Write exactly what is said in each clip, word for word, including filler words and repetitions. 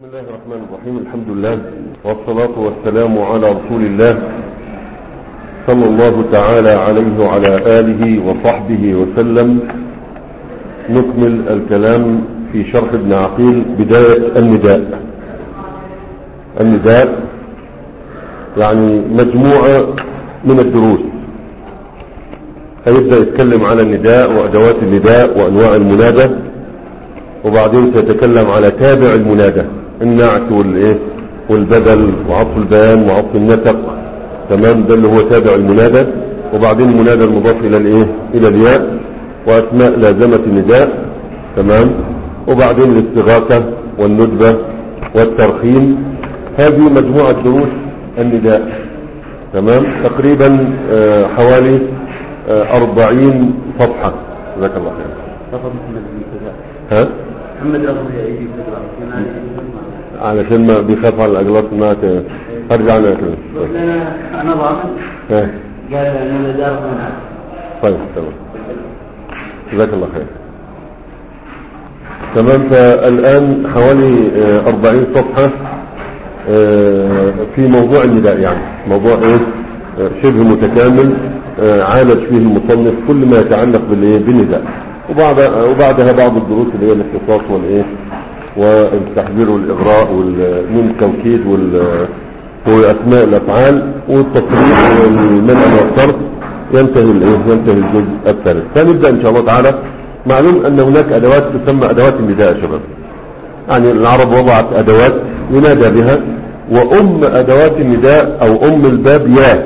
بسم الله الرحمن الرحيم. الحمد لله والصلاة والسلام على رسول الله صلى الله تعالى عليه وعلى آله وصحبه وسلم. نكمل الكلام في شرح ابن عقيل بداية النداء. النداء يعني مجموعة من الدروس، هيبدأ يتكلم على النداء وأدوات النداء وأنواع المنادى، وبعدين سيتكلم على تابع المنادى، النعت والايه والبدل وعطف البيان وعطف النسق، تمام، ده اللي هو تابع المنادى. وبعدين المنادى المضاف الى الايه الى الياء، واسماء لازمة النداء، تمام، وبعدين الاستغاثة والندبة والترخيم. هذه مجموعة دروس النداء، تمام، تقريبا آه حوالي آه أربعين صفحة. جزاك الله خير. ها محمد علشان ما بيخاف على الاجلاط ما ارجع انا كده. انا ضامن قال انا دار منها. طيب تمام، جزاك الله خير. تمام، فالان حوالي أربعين صفحة في موضوع النداء، يعني موضوع ايه شبه متكامل عالج فيه المصنف كل ما يتعلق بالايه بالنداء، وبعد وبعدها بعض الدروس اللي هي الاختصاص والايه والتحذير والاغراء من التوكيد واسماء الافعال والتصريف والمنع والصرف. ينتهي الايه ينتهي الجزء الثالث. فنبدا ان شاء الله تعالى. معلوم ان هناك ادوات تسمى ادوات النداء يا شباب، يعني العرب وضعت ادوات ينادى بها، وام ادوات النداء او ام الباب يا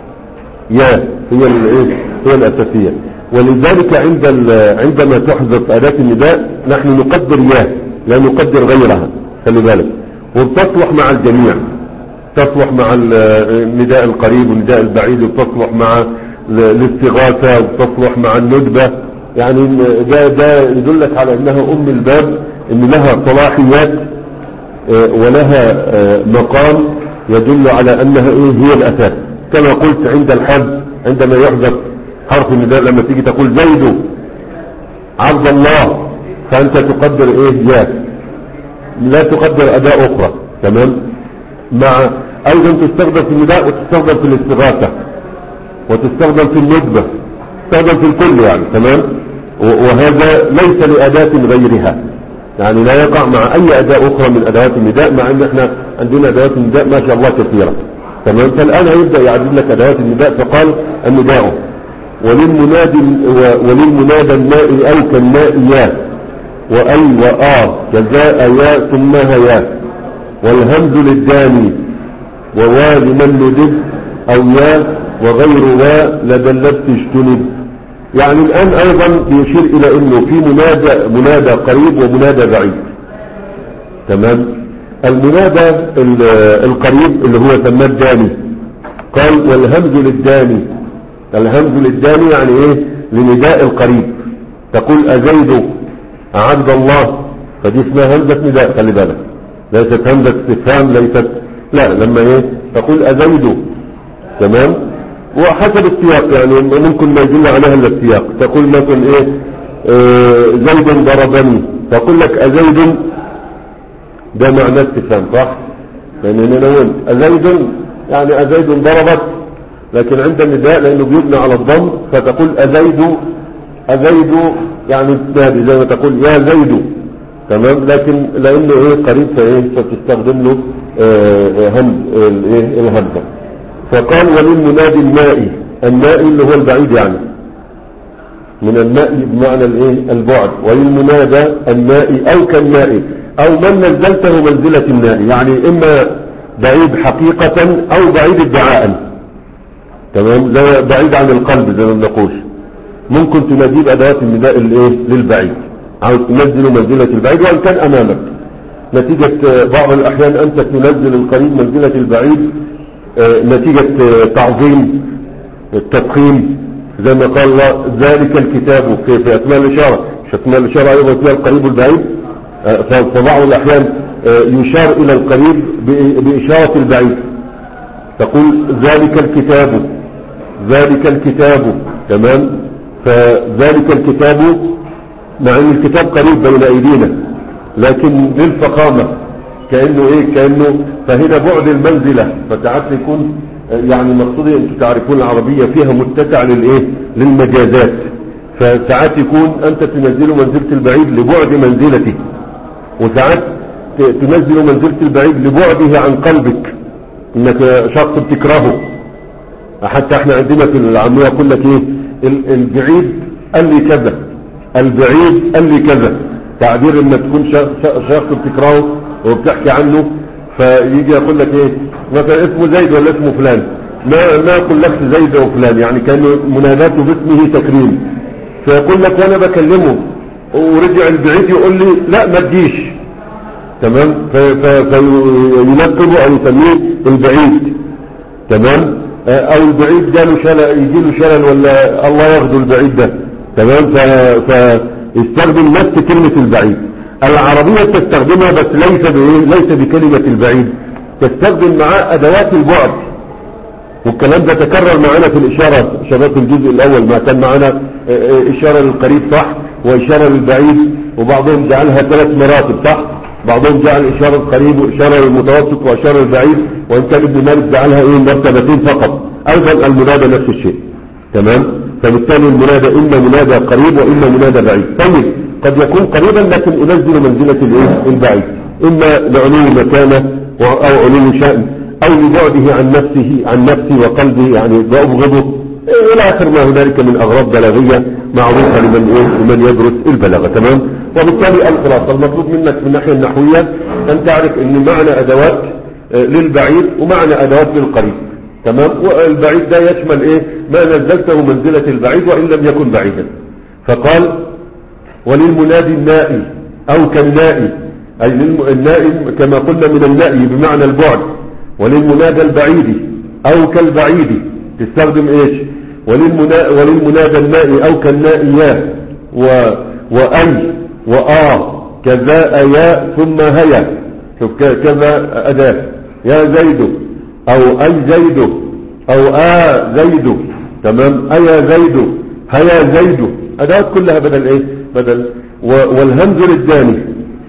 يا هي الايه هي الاساسيه. ولذلك عند عندما تحذف أداة النداء نحن نقدر يا، لا نقدر غيرها، خلي بالك، وتصلح مع الجميع، تصلح مع النداء القريب والنداء البعيد، وتصلح مع الاستغاثة، وتصلح مع الندبة. يعني ده, ده يدلك على انها ام الباب، ان لها صلاحيات ولها مقام يدل على انها ايه هي الاساس. كما قلت عند الحد عندما يحذف حرف النداء، لما تيجي تقول زيد عبد الله، فانت تقدر ايه يا، لا تقدر اداة اخرى، تمام. مع ايضا تستخدم في النداء وتستخدم في الاستغاثة وتستخدم في الندبة، تستخدم في الكل يعني، تمام. وهذا ليس لاداة غيرها، يعني لا يقع مع اي اداة اخرى من ادوات النداء، مع ان احنا عندنا ادوات النداء ما شاء الله كثيرة، تمام. فالان هيبدأ يعدد لك ادوات النداء. فقال النداء وللمنادي وللمنادى الماء أو كالماء يا، وأي وآ جزاء يا ثم هيا، والهمز للداني ووا لمن ندب أو يا، وغير وا لدلت تجتنب. يعني الآن أيضا بيشير إلى أنه في منادى منادى قريب ومنادى بعيد، تمام. المنادى القريب اللي هو سماه الداني، قال والهمز للداني. الهمز للداني يعني ايه لنداء القريب. تقول أزيد عبد الله، فدي اسمها همزة نداء، خلي بالك، ليست همزة استفهام، ليست، لا، لما ايه تقول أزيد، تمام. وحسب السياق، يعني ممكن ما يدل عليها الا السياق. تقول مثلا ايه آه زيد ضربني، تقول لك أزيد، ده معنى استفهام، صح؟ لان انا نقول أزيد يعني أزيد ضربت، لكن عند النداء لانه بيبنى على الضم فتقول أزيد أزيد يعني تنادي زي ما تقول يا زيد، تمام. لكن لانه ايه قريب فايه فتستخدم له همز الايه الهمزه. فقال وللمنادي المائي، المائي اللي هو البعيد، يعني من الماء بمعنى الايه البعد. وللمنادى المائي او كالمائي، او من نزلته منزلة الماء، يعني اما بعيد حقيقة او بعيد ادعاء، تمام، زي بعيد عن القلب زي ما بنقول. ممكن تناديه بأدوات النداء الايه للبعيد، عاوز تنزله منزلة البعيد وان كان امامك. نتيجة بعض الاحيان انت تنزل القريب منزلة البعيد اه نتيجة تعظيم التفخيم، زي ما قال الله ذلك الكتاب في اسماء الاشارة، مش اسماء الاشارة ايضا فيها القريب والبعيد. اه فبعض الاحيان اه يشار الى القريب باشارة البعيد، تقول ذلك الكتاب، ذلك الكتاب، تمام. فذلك الكتاب مع ان الكتاب قريب بين ايدينا، لكن للفخامة كأنه ايه كأنه فهنا بعد المنزلة، فساعات يكون يعني مقصودي انتم تعرفون العربية فيها متسع للايه للمجازات، فساعات يكون انت تنزله منزلة البعيد لبعد منزلته، وساعات تنزل منزلة البعيد لبعده عن قلبك، انك شخص بتكرهه. حتى احنا عندنا في العامية يقول لك ايه البعيد قال لي كذا، البعيد قال لي كذا، تعبير انك تكون شخص بتكرهه وبتحكي عنه، فيجي يقول لك ايه مثلا اسمه زيد ولا اسمه فلان، ما ما يقول لك زيد وفلان، يعني كانه مناداته باسمه تكريم، فيقول لك وانا بكلمه ورجع البعيد يقول لي لا ما تجيش، تمام، فينقبه او يسميه البعيد، تمام، او البعيد جاله شلل يجي له شلل ولا الله ياخده البعيد ده، تمام، فيستخدم نفس كلمة البعيد. العربية تستخدمها بس ليس بايه ليس بكلمة البعيد، تستخدم معاه ادوات البعد، والكلام ده تكرر معنا في الاشارة شباب في الجزء الاول، ما كان معنا اشارة للقريب صح واشارة للبعيد، وبعضهم جعلها ثلاث مراتب صح، بعضهم جعل اشارة القريب واشارة للمتوسط واشارة للبعيد، وان كان ابن مالك جعلها ايه مرتبتين فقط. ايضا المنادى نفس الشيء، تمام، فبالتالي المنادى اما منادى قريب واما منادى بعيد. طيب قد يكون قريبا لكن انزل منزلة الايه البعيد، اما لعلو مكانه او علو شأن او لبعده عن نفسه عن نفسه وقلبه، يعني بأبغضه الى اخر ما هنالك من اغراض بلاغية معروفة لمن ايه لمن يدرس البلاغة، تمام. وبالتالي الخلاصة المطلوب منك من الناحية النحوية ان تعرف ان معنى ادوات للبعيد ومعنى ادوات للقريب، تمام، والبعيد ده يشمل ايه ما نزلته منزلة البعيد وان لم يكن بعيدا. فقال وللمنادي النائي او كالنائي، اي النائي كما قلنا من النائي بمعنى البعد، وللمنادى البعيد او كالبعيد تستخدم ايش وللمنا... وللمنادى النائي او كالنائيات و... واي وآ كذا يا ثم هيا، شوف كذا أداة يا زيد أو أي زيد أو آ زيد، تمام، أيا زيد هيا زيد، أداة كلها بدل إيه بدل و... والهمز للداني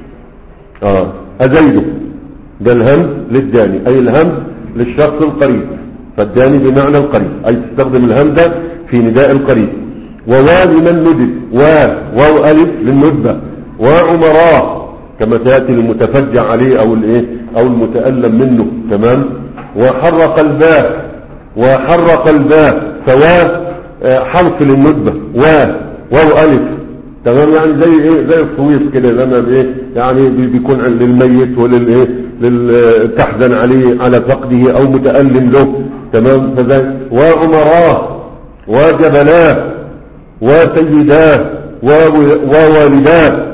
آه أزيد، ده الهمز للداني أي الهمز للشخص القريب، فالداني بمعنى القريب أي تستخدم الهمزة في نداء القريب. ووا لمن ندب، واو ألف للندبة، وعمراء كما تأتي المتفجع عليه أو الايه أو المتألم منه، تمام. وحرق الباء، وحرق الباء، فوا حرف للندبة، واو ألف، تمام، يعني زي ايه زي الصويص كده لما ايه يعني بيكون للميت وللايه للتحزن عليه على فقده او متألم له، تمام. فزي وعمراء وجبلاه وسيداه ووالداه،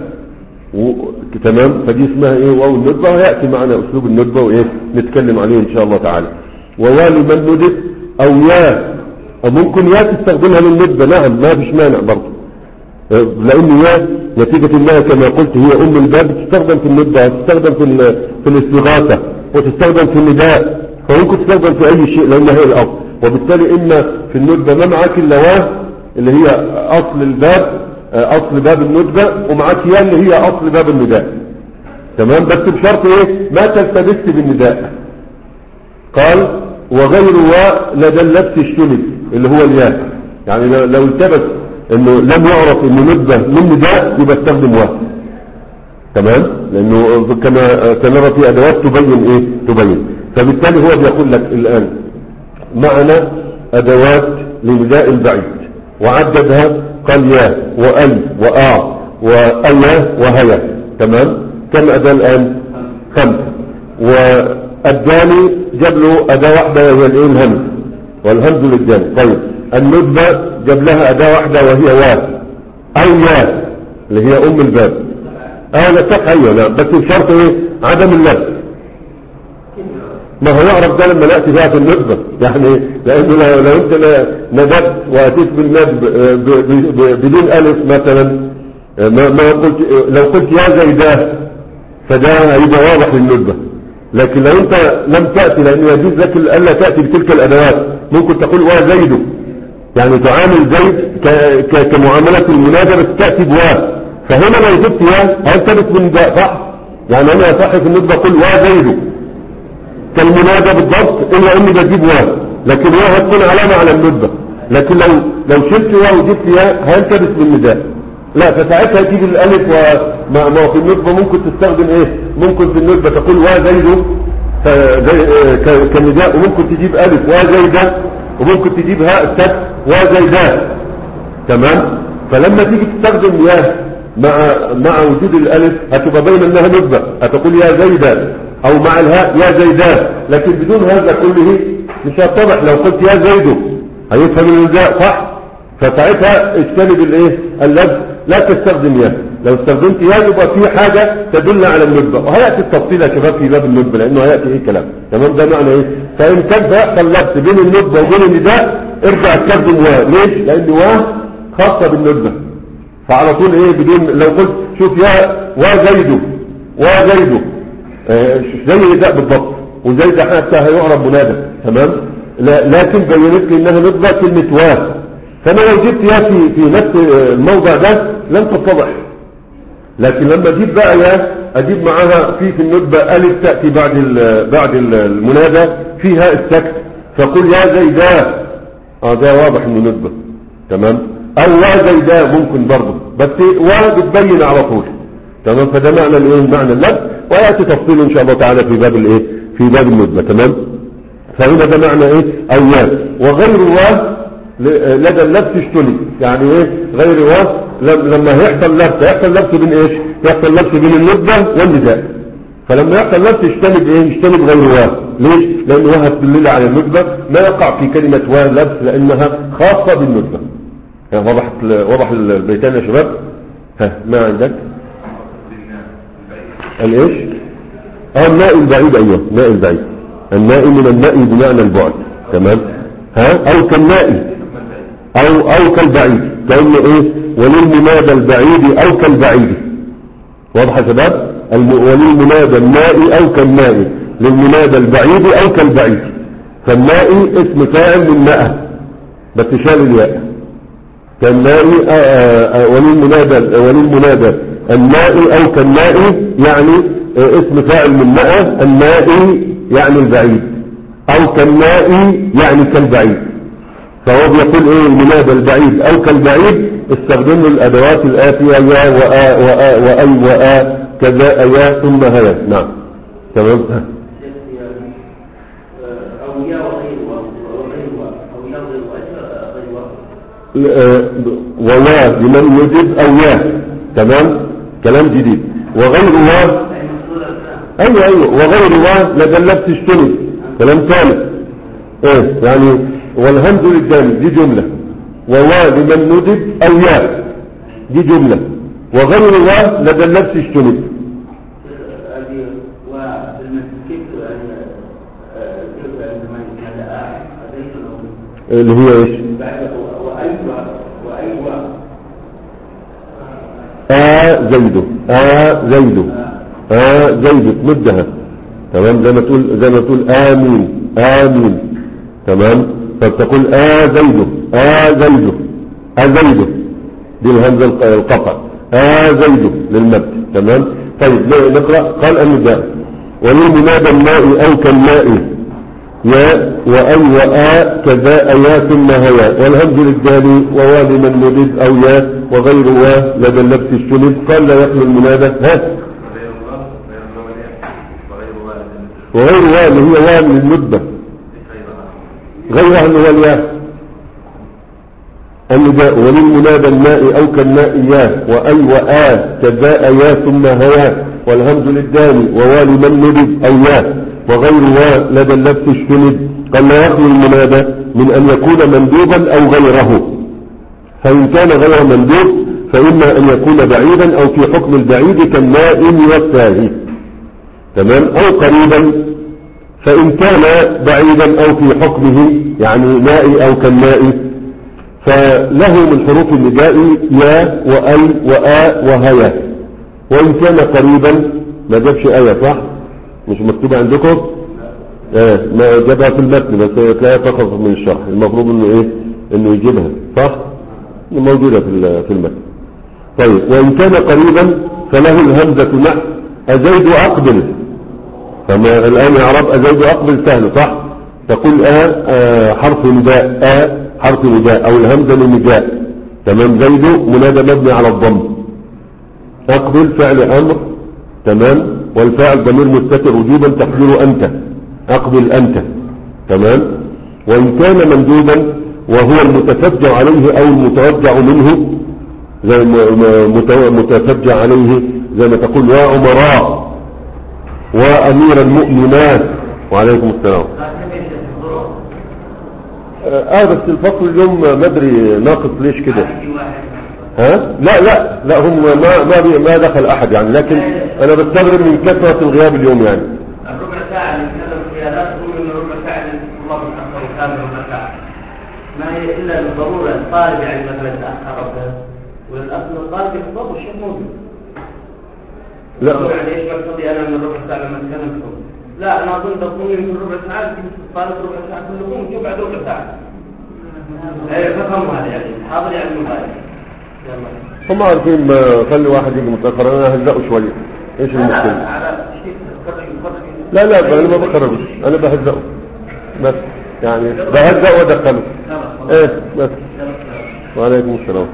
تمام، فدي اسمها ايه واو الندبة، ويأتي معنا اسلوب الندبة وايه نتكلم عليه ان شاء الله تعالى. ووالي من ندب او يا، او ممكن يا تستخدمها للندبة، نعم ما فيش مانع برضه، لان يا نتيجة انها كما قلت هي ام الباب تستخدم في الندبة، تستخدم في في الاستغاثة، وتستخدم في النداء، فممكن تستخدم في اي شيء لانها هي الأصل. وبالتالي ان في الندبة ما معاك الا وا اللي هي اصل الباب، اصل باب الندبة، ومعاك يا اللي هي اصل باب النداء، تمام، بس بشرط ايه ما تلتبس بالنداء. قال وغير وا لدى اللبس الشلل اللي هو الياء، يعني لو التبس انه لم يعرف انه ندبة من نداء يبقى استخدم وا، تمام، لانه كما سنرى في ادوات تبين ايه تبين. فبالتالي هو بيقول لك الان معنى ادوات لنداء البعيد وعددها، قال يا وأي وآ وأيا وهيا، تمام، كم أداة الآن خمسة. والداني جاب له أداة واحدة وهي الإيه الهمز، والهمز للداني. طيب الندبة جاب لها أداة واحدة وهي وا أو يا اللي هي أم الباب، اه لا صح أيوة لا، بس بشرط إيه عدم اللبس، ما هو يعرف ده لما نأتي فيها في الندبة، يعني لأنه لو أنت ندبت وأتيت بالندب بدون ألف مثلا، ما, ما قلت لو قلت يا زيداه فده هيبقى واضح للندبة، لكن لو أنت لم تأتي لأنه يجوز لك ألا تأتي بتلك الأدوات، ممكن تقول وا زيد، يعني تعامل زيد كمعاملة المنادى بس تأتي بوا، فهنا لو جبت يا هل تبت بالنداء صح؟ يعني انا صح في الندبة اقول وزيد كالمنادى بالضبط، الا اني بجيب واو، لكن واو هتكون علامة على الندبة. لكن لو لو شلت واو وجبت ياء هيلتبس بالنداء، لا فساعتها تجيب الالف. وما ما في الندبة ممكن تستخدم ايه، ممكن في الندبة تقول وزيد كالنداء، وممكن تجيب الف وزيدا، وممكن تجيب هاء السكت وزيدا. تمام. فلما تيجي تستخدم ياء مع مع وجود الالف هتبقى باين انها ندبة، هتقول يا زيدا، او مع الهاء يا زيدان. لكن بدون هذا كله مش هتضح. لو قلت يا زيد هيفهم النداء صح، فساعتها اجتنب الايه اللبس، لا تستخدم يا. لو استخدمت يا يبقى في حاجة تدل على الندبة، وهيأتي التفصيل يا شباب في باب الندبة لانه هيأتي ايه كلام. تمام. ده معنى ايه؟ فان كان فيحصل لبس بين الندبة وبين النداء ارجع استخدم وا. ليش؟ لان وا خاصة بالندبة، فعلى طول ايه بدون. لو قلت شوف يا وزيد وزيد آه زي النداء بالضبط، وزي ده حتى هيعرب منادى. تمام. لا لكن بينت لي انها ندبة كلمة وا، فانا لو جبت يا في في نفس الموضع ده لن تتضح. لكن لما اجيب بقى يا اجيب معاها في في الندبة الف تأتي بعد بعد المنادى فيها السكت، فقل يا زيدا. اه ده واضح انه ندبة. تمام. او وا زيدا ممكن برضه، بس وا بتبين على طول. تمام. فده معنى الايه، معنى اللبس، وياتي تفصيل ان شاء الله تعالى في باب الايه، في باب الندبة. تمام. فهنا ده معنى ايه او يا. وغير وا لدى اللبس اشتلي، يعني ايه غير وا لما يحصل لبس، يحصل لبس بين ايش، يحصل لبس بين الندبة والنداء. فلما يحصل لبس يجتنب ايه، يجتنب غير وا. ليش؟ لان وا هتدل على الندبة، ما يقع في كلمة وا لبس لانها خاصة بالندبة. وضح وضح البيتان يا شباب. ها ما عندك الايش؟ اه النائي البعيد. ايوه النائي البعيد، النائي من النائي بمعنى البعد. تمام. ها او كالنائي او او كالبعيد، كأنه ايه وللمنادى البعيد او كالبعيد. واضح يا شباب؟ وللمنادى النائي او كالنائي، للمنادى البعيد او كالبعيد. فالنائي اسم فاعل من نأى بس شال الياء، كالنائي وللمنادى وللمنادى النائي او كالنائي يعني اسم فاعل من نأى، النائي يعني البعيد، او كالنائي يعني كالبعيد. فهو بيقول ايه المنادى البعيد او كالبعيد استخدم له الادوات الاتية يا وآ وآ وأي وآ كذا يا ثم هيا. نعم. تمام. او يا وغير وغير او يا ووا لمن يجب او يا. تمام. كلام جديد. وغير وا ايوه ايوه وغير وا لدى اللبس اشتري، كلام ثالث. ايه يعني والهمز للجانب دي جملة، ووا لمن ندب او يا دي جملة، وغير وا لدى اللبس اشتري. اللي هي ايش؟ آ زيد آ زيد آ زيد تمدها. تمام. زي ما تقول زي ما تقول آمين آمين. تمام. فبتقول آ زيد آ زيد آ زيد دي الهمزة القطع، آ زيد للمد. تمام. طيب نقرأ. قال النداء وللمنادى الماء أو كالماء يا وأي وآ كذا يا ثم هيا، والهمز للدال ووا لمن ندب أو يا وغير وا لدى اللبس الشنب. قال لا يخلو المنادى. ها وغير وا اللي هي وا من الندبة، غيرها اللي هو الياء. النداء وللمنادى الماء أو كالماء يا وأي وآ كذا يا ثم هيا، والهمز للدال ووا لمن ندب أو يا وغير وا لدى اللبس الشنب. قال لا يخلو المنادى من أن يكون مندوبا أو غيره، فإن كان غير مندوب فإما أن يكون بعيدا أو في حكم البعيد كالنائم والساهي. تمام. أو قريبا، فإن كان بعيدا أو في حكمه يعني نائي أو كالنائي فله من حروف النداء يا وأي وآ وهيا. وإن كان قريبا ما جابش آية صح؟ مش مكتوبة عندكم؟ آه ما جابها في المتن بس لا تخص من الشرح، المفروض انه ايه انه يجيبها صح؟ موجودة في في المتن. طيب وإن كان قريبا فله الهمزة نحو أزيد أقبل، فما الآن إعراب أزيد أقبل سهل صح؟ تقول آه, آه حرف نداء، آه حرف نداء أو الهمزة للنداء، تمام. زيد منادى مبني على الضم، أقبل فعل أمر، تمام، والفاعل ضمير مستتر وجوبا تقديره أنت، أقبل أنت، تمام. وإن كان مندوبا وهو المتفجع عليه أو المتوجع منه، زي متفجع عليه زي ما تقول يا عمراء وأمير المؤمنات. وعليكم السلام. اه بس الفصل اليوم ما ادري ناقص ليش كده. ها لا لا لا هم ما ما بي ما دخل احد يعني، لكن انا بستغرب من كثرة الغياب اليوم يعني. الربع ساعة اللي نتكلم فيها لا تقول ان الربع ساعة اللي الله بتأخر كامل ربع ساعة، ما هي الا بالضرورة الطالب يعني مثلا تأخر والاصل الطالب يحفظ الشيء موجود. لا يعني ايش بقصدي انا من الربع ساعة لما اتكلم فيهم؟ لا انا اظن تقولي من الربع ساعة الطالب ربع ساعة كلكم وشوف بعد ربع ساعة. ايه فهموا هذا يعني حاضر يعني المغاير. هم عارفين ما خلي واحد يجي متأخر انا ههزقه شوية. ايش المشكلة؟ لا لا انا ما بخرجش، انا بهزقه بس يعني بهزقه وادخله. ايه بس. وعليكم السلام.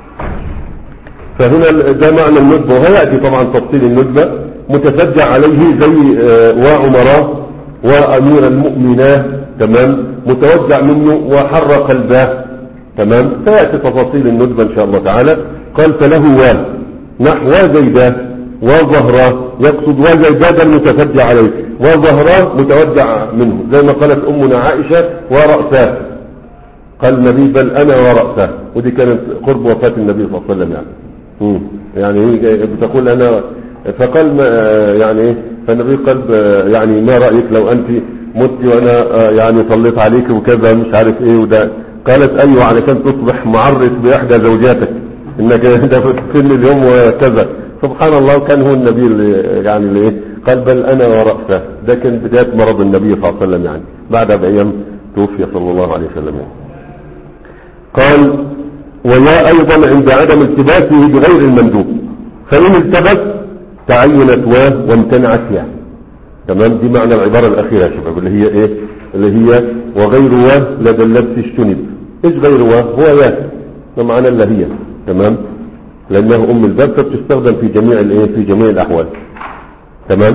فهنا ده معنى الندبة، وهيأتي طبعا تفصيل الندبة. متفجع عليه زي وعمراء وامير المؤمنات، تمام، متوجع منه وحر قلبه، تمام. سيأتي تفاصيل الندبة ان شاء الله تعالى. قال فله و نحو وزيدة وظهرة، يقصد وزيدة المتفجع عليه، وظهرة متوجع منه، زي ما قالت امنا عائشة ورأساه، قال النبي بل انا ورأساه، ودي كانت قرب وفاة النبي صلى الله عليه وسلم يعني. مم. يعني هي بتقول انا، فقال ما يعني ايه، فالنبي قال يعني ما رأيك لو انت مت وانا يعني صليت عليك وكذا مش عارف ايه وده. قالت ايوه علشان تصبح معرس باحدى زوجاتك انك ده في سن اليوم وكذا. سبحان الله، كان هو النبي اللي يعني اللي ايه قال بل انا ورأسه. ده كان بداية مرض النبي صلى الله عليه وسلم يعني، بعدها بايام توفي صلى الله عليه وسلم يعني. قال ويا ايضا عند عدم التباسه بغير المندوب، فان التبس تعينت و وامتنعت يا، تمام. دي معنى العبارة الاخيرة يا شباب اللي هي ايه، اللي هي وغير و لدى اللبس اجتنب. ايش غير و؟ هو يا، ده معنى اللي هي، تمام، لانه ام الباب فبتستخدم في جميع الايه، في جميع الاحوال، تمام.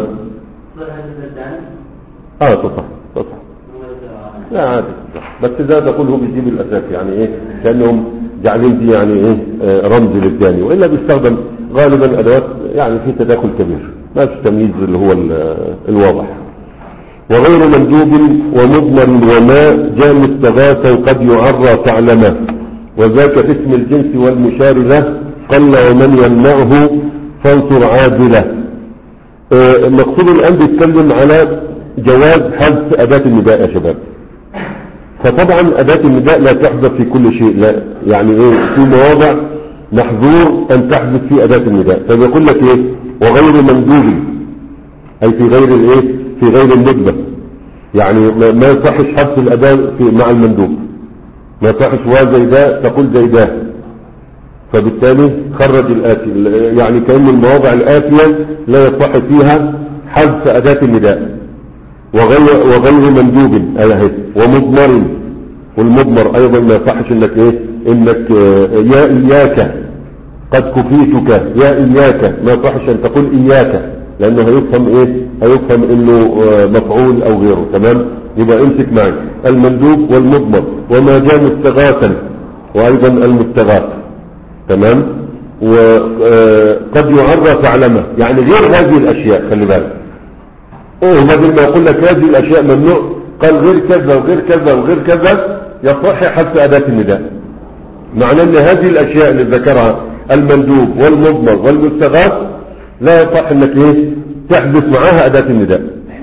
اه تصح تصح لا عادي، بس اذا تقول هو بيجيب الاساس يعني ايه، كانهم جعلين دي يعني ايه آه رمز للثاني، والا بيستخدم غالبا ادوات يعني في تداخل كبير، ما في تمييز اللي هو الواضح. وغير مندوب ومضمر وما جاء مستغاثا قد يعرى تعلمه، وذاك في اسم الجنس والمشار له قل ومن يمنعه فانصر عادله. آه المقصود الان بيتكلم على جواز حذف اداة النداء يا شباب. فطبعا اداة النداء لا تحذف في كل شيء، لا يعني ايه، في مواضع محظور ان تحذف في اداة النداء. فبيقول لك ايه وغير مندوب، اي في غير الايه، في غير الندبة، يعني ما يصحش حذف الاداة في مع المندوب، ما يصحش وزيداء تقول زيداء، فبالتالي خرج الآتي، يعني كأن المواضع الآتية لا يصح فيها حذف أداة النداء. وغير, وغير مندوب أيهد ومضمر، والمضمر أيضا ما يصحش انك ايه، انك يا إياك قد كفيتك، يا إياك ما يصحش ان تقول إياك، لأنه هيفهم ايه، هيفهم انه مفعول او غيره، تمام. يبقى امسك معي المندوب والمضمر وما جاء مستغاثا، وأيضا المستغاث، تمام. وقد يعرى تعلمه، يعني غير هذه الاشياء، خلي بالك. اوه بدل ما يقول لك هذه الاشياء ممنوع، قال غير كذا وغير كذا وغير كذا، يصح حتى اداة النداء. معنى ان هذه الاشياء اللي ذكرها المندوب والمضمر والمستغاث لا يصح انك ايه تحذف معاها اداة النداء.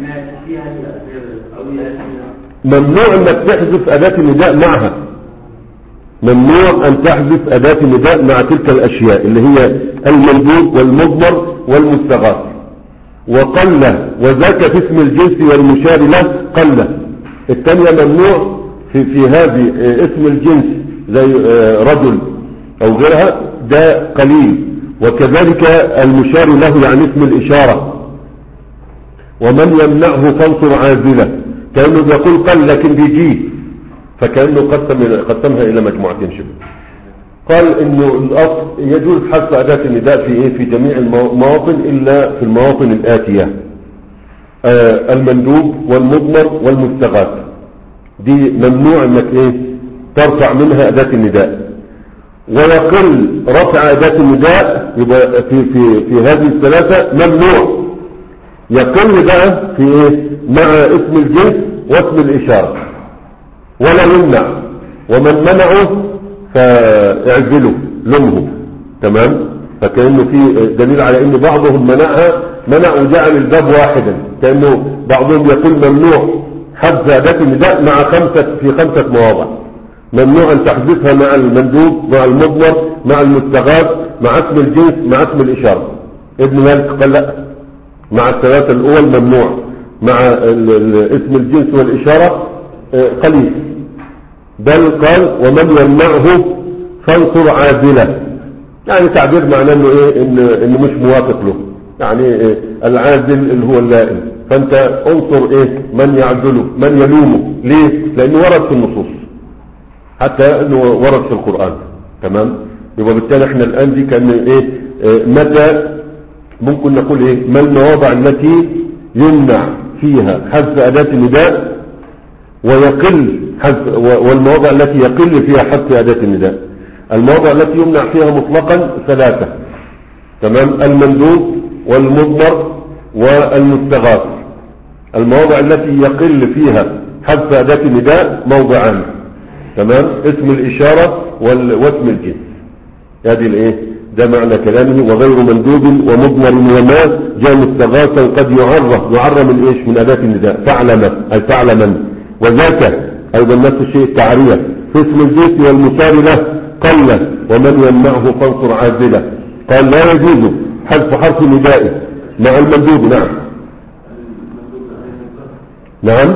ممنوع انك تحذف اداة النداء معها، ممنوع ان تحذف اداة النداء مع تلك الاشياء اللي هي المندوب والمضمر والمستغاث. وقل وذاك في اسم الجنس والمشار له قل، الثانية ممنوع في, في هذه اسم الجنس زي رجل او غيرها، ده قليل. وكذلك المشار له يعني اسم الاشارة ومن يمنعه فانصر عازلة، كأنه بيقول قل لكن بيجيه، فكأنه قسم قسمها إلى مجموعتين شبه. قال إنه الأصل يجوز حذف أداة النداء في إيه في جميع المواطن إلا في المواطن الآتية: آه المندوب والمضمر والمستغاث، دي ممنوع انك ايه ترفع منها أداة النداء. ويقل رفع أداة النداء يبقى في في في هذه الثلاثة ممنوع. يقل بقى في ايه مع اسم الجنس واسم الإشارة، ولا يمنع، ومن منعه فاعزله لمه. تمام. فكأنه في دليل على ان بعضهم منعها منع وجعل الباب واحدا، كأنه بعضهم يقول ممنوع حذف أداة النداء مع خمسة في خمسة مواضع. ممنوع أن تحذفها مع المندوب مع المضمر مع المستغاث مع اسم الجنس مع اسم الإشارة. ابن مالك قال لا، مع الثلاثة الأول ممنوع، مع اسم الجنس والإشارة قليل. بل قال ومن يمنعه فانصر عازلة، يعني تعبير معناه انه ايه إن انه مش موافق له، يعني إيه العازل اللي هو اللائم. فانت انصر ايه من يعزله من يلومه. ليه؟ لانه ورد في النصوص، حتى انه ورد في القرآن. تمام. يبقى بالتالي احنا الان دي كان ايه, إيه متى ممكن نقول ايه ما المواضع التي يمنع فيها حذف أداة النداء ويقل حذف، والمواضع التي يقل فيها حذف أداة النداء. المواضع التي يمنع فيها مطلقا ثلاثة. تمام. المندوب والمضمر والمستغاث. المواضع التي يقل فيها حذف أداة النداء موضعان. تمام. اسم الإشارة واسم الجنس. هذه الايه ده معنى كلامه. وغير مندوب ومضمر وما جاء مستغاثا قد يعرف يعرف من ايش من أداة النداء فاعلم أي فاعلما. وذاك ايضا نفس الشيء التعرية في اسم الجنس والمشار له قل ومن يمنعه فانصر عازلة. قال لا يجوز حذف حرف نداء مع المندوب. نعم نعم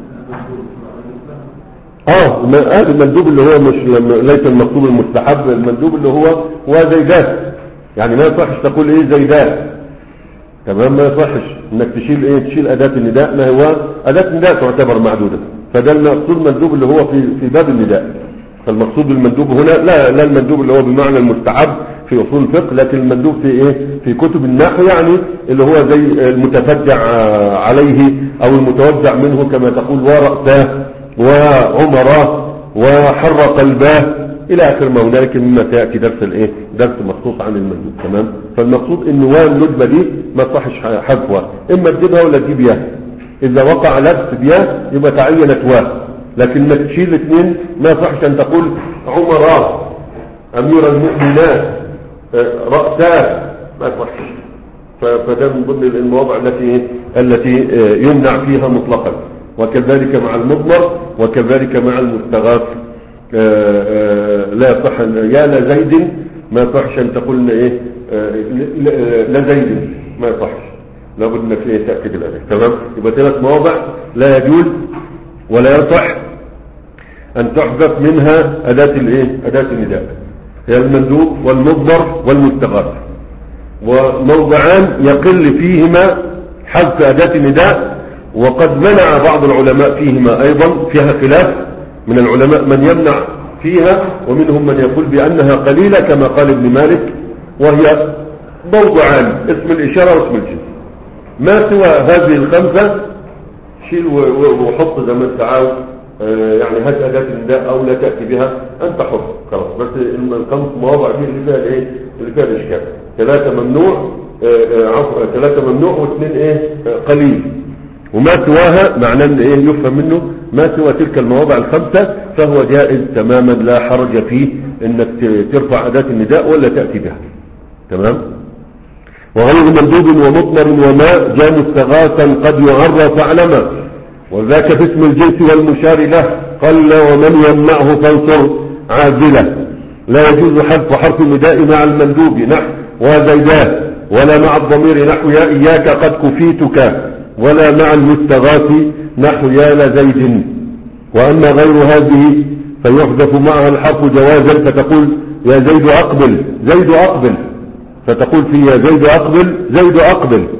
اه المندوب اللي هو مش ليس المطلوب المستحب، المندوب اللي هو هو زيدات، يعني ما يصحش تقول ايه زيدات. تمام. ما يصحش انك تشيل ايه تشيل اداة النداء، ما هو اداة النداء تعتبر معدودة. فده المقصود المندوب اللي هو في في باب النداء. فالمقصود بالمندوب هنا لا لا المندوب اللي هو بمعنى المستحب في اصول الفقه، لكن المندوب في ايه في كتب النحو، يعني اللي هو زي المتفجع عليه او المتوزع منه كما تقول ورأساه وعمره وحر قلباه الى اخر ما هنالك مما سياتي درس الايه درس مخصوص عن المندوب. تمام. فالمقصود ان واو الندبه دي ما تصحش حذفها، اما تجيبها ولا تجيب ياء. اذا وقع لبس بياء يبقى تعينت واو، لكن انك تشيل الاثنين ما يصحش ان تقول عمراء امير المؤمنات رأساه، ما يصحش. فده من ضمن المواضع التي التي يمنع فيها مطلقا. وكذلك مع المضمر وكذلك مع المستغاث لا يصح يا لزيد، ما يصحش ان تقول ايه لزيد، ما يصحش، لابد انك ايه تاكد الالف. تمام. يبقى ثلاث مواضع لا يجوز ولا يصح ان تحذف منها اداه الايه اداه النداء، هي المندوب والمضمر والمستغاث. وموضعان يقل فيهما حذف اداه النداء، وقد منع بعض العلماء فيهما ايضا، فيها خلاف من العلماء من يمنع فيها ومنهم من يقول بانها قليلة كما قال ابن مالك، وهي موضعان اسم الاشارة واسم الجنس. ما سوى هذه الخمسة شيل وحط زي ما انت عاوز، يعني هات اداة النداء او لا تأتي بها انت حط خلاص. بس الخمس مواضع دي اللي فيها الايه اللي فيها الاشكال. ثلاثة ممنوع عفوا ثلاثة ممنوع واثنين ايه قليل. وما سواها معناه ان ايه يفهم منه ما سوى تلك المواضع الخمسة فهو جائز تماما، لا حرج فيه انك ترفع اداة النداء ولا تأتي بها. تمام. وغير مندوب ومضمر وما جاء مستغاثا قد يعرف علما، وذاك في اسم الجنس والمشار له قل ومن يمنعه فانصر عازلة. لا يجوز حذف حرف النداء مع المندوب نحو وزيداه، ولا مع الضمير نحو يا إياك قد كفيتك، ولا مع المستغاث نحو يا لزيد. وأما غير هذه فيحذف معها الحرف جوازا، فتقول يا زيد أقبل زيد أقبل، فتقول في يا زيد أقبل زيد أقبل،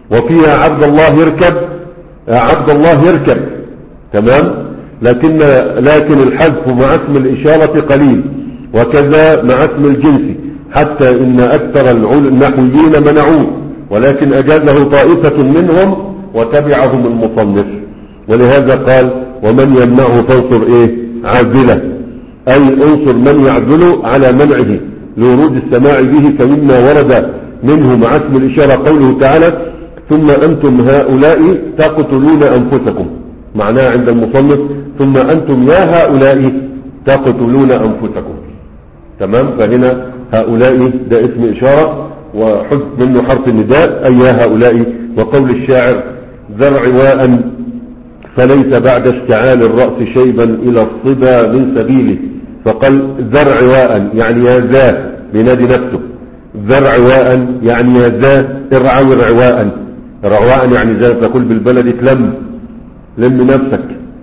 وفيها عبد الله يركب، عبد الله يركب، تمام. لكن لكن الحذف مع اسم الإشارة قليل، وكذا مع اسم الجنس، حتى إن أكثر النحويين منعوه، ولكن أجازه طائفة منهم وتبعهم المصنف. ولهذا قال ومن يمنعه فانصر إيه عازلة، أي انصر من يعزل على منعه لورود السماع به. فمما ورد منه مع اسم الإشارة قوله تعالى ثم أنتم هؤلاء تقتلون أنفسكم، معناه عند المصنف ثم أنتم يا هؤلاء تقتلون أنفسكم، تمام. فهنا هؤلاء ده اسم إشارة وحذف منه حرف النداء أي يا هؤلاء. وقول الشاعر ذر عواء فليس بعد اشتعال الرأس شيبا إلى الصبا من سبيله، فقال ذر عواء يعني يا ذا بنادي نفسه، ذر عواء يعني يا ذا ارعوي رعواء، رعواء يعني زي ما تقول بالبلد تلم، لم نفسك.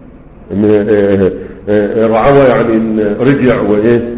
رعوى يعني رجع وايه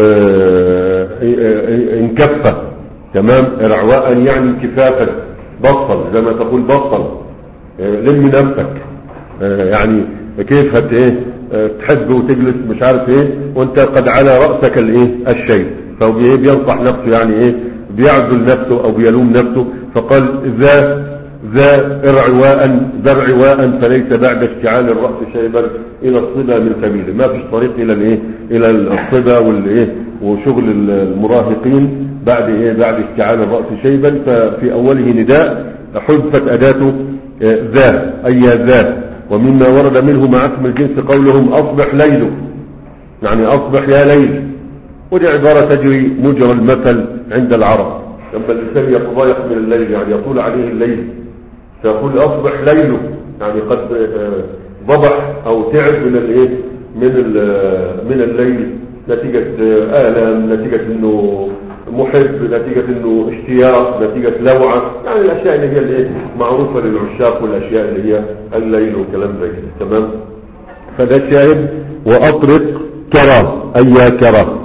وانكفى، تمام. رعواء يعني انكفافا، بطل زي ما تقول بطل، لم نفسك، يعني كيف هت ايه تحب وتجلس مش عارف ايه وانت قد على رأسك الايه الشيء. فهو بينصح نفسه يعني ايه بيعزل نفسه او بيلوم نفسه. فقال ذا ذا ارعواء ذا عواء فليس بعد اشتعال الرأس شيبا الى الصبا من سبيله، ما فيش طريق الى الايه الى الصبا والايه وشغل المراهقين بعد ايه بعد اشتعال الرأس شيبا. ففي اوله نداء حذفت اداته ذا اي ذا. ومما ورد منه مع اسم الجنس قولهم اصبح ليل، يعني اصبح يا ليل، ودي عبارة تجري مجرى المثل عند العرب لما الانسان يتضايق من الليل يعني يطول عليه الليل فيقول اصبح ليله، يعني قد ضبح او تعب من الايه من من الليل نتيجة آلام، نتيجة انه محب، نتيجة انه اشتياق، نتيجة لوعة، يعني الاشياء اللي هي الايه معروفة للعشاق والاشياء اللي هي الليل والكلام زي كده، تمام. فده شاهد واطرق كرى اي يا كرى.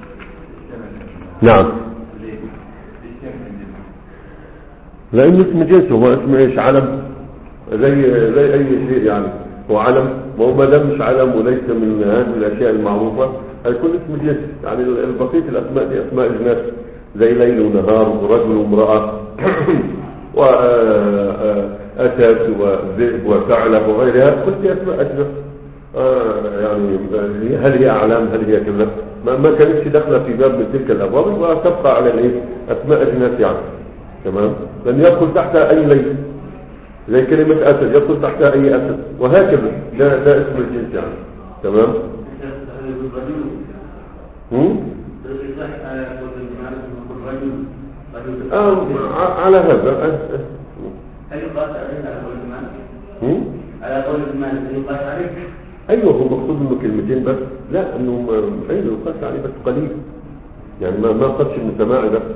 نعم، لأنه اسم جنس، هو اسم ايش علم زي زي اي شيء، يعني هو علم، ما هو ما دام مش علم وليس من هذه الاشياء المعروفة هيكون اسم جنس. يعني البسيط الاسماء دي اسماء جناس زي ليل ونهار ورجل وامرأة واسد وذئب وثعلب وغيرها، كل دي اسماء اجناس. يعني هل هي اعلام هل هي كذا، ما, ما كانتش داخله في باب من تلك الابواب وتبقى على الايه اسماء اجناس يعني، تمام. لان يدخل تحتها اي ليل زي كلمة اسد يدخل تحتها اي اسد وهكذا، ده, ده اسم الجنس يعني، تمام. هم؟ آه على هذا هل يقاس عليه على قول المال؟ على قول المال يقاس عليه؟ ايوه، هو مقصود انه كلمتين بس، لا انه ايوه يقاس عليه بس قليل، يعني ما ما قدش من سماعي بس.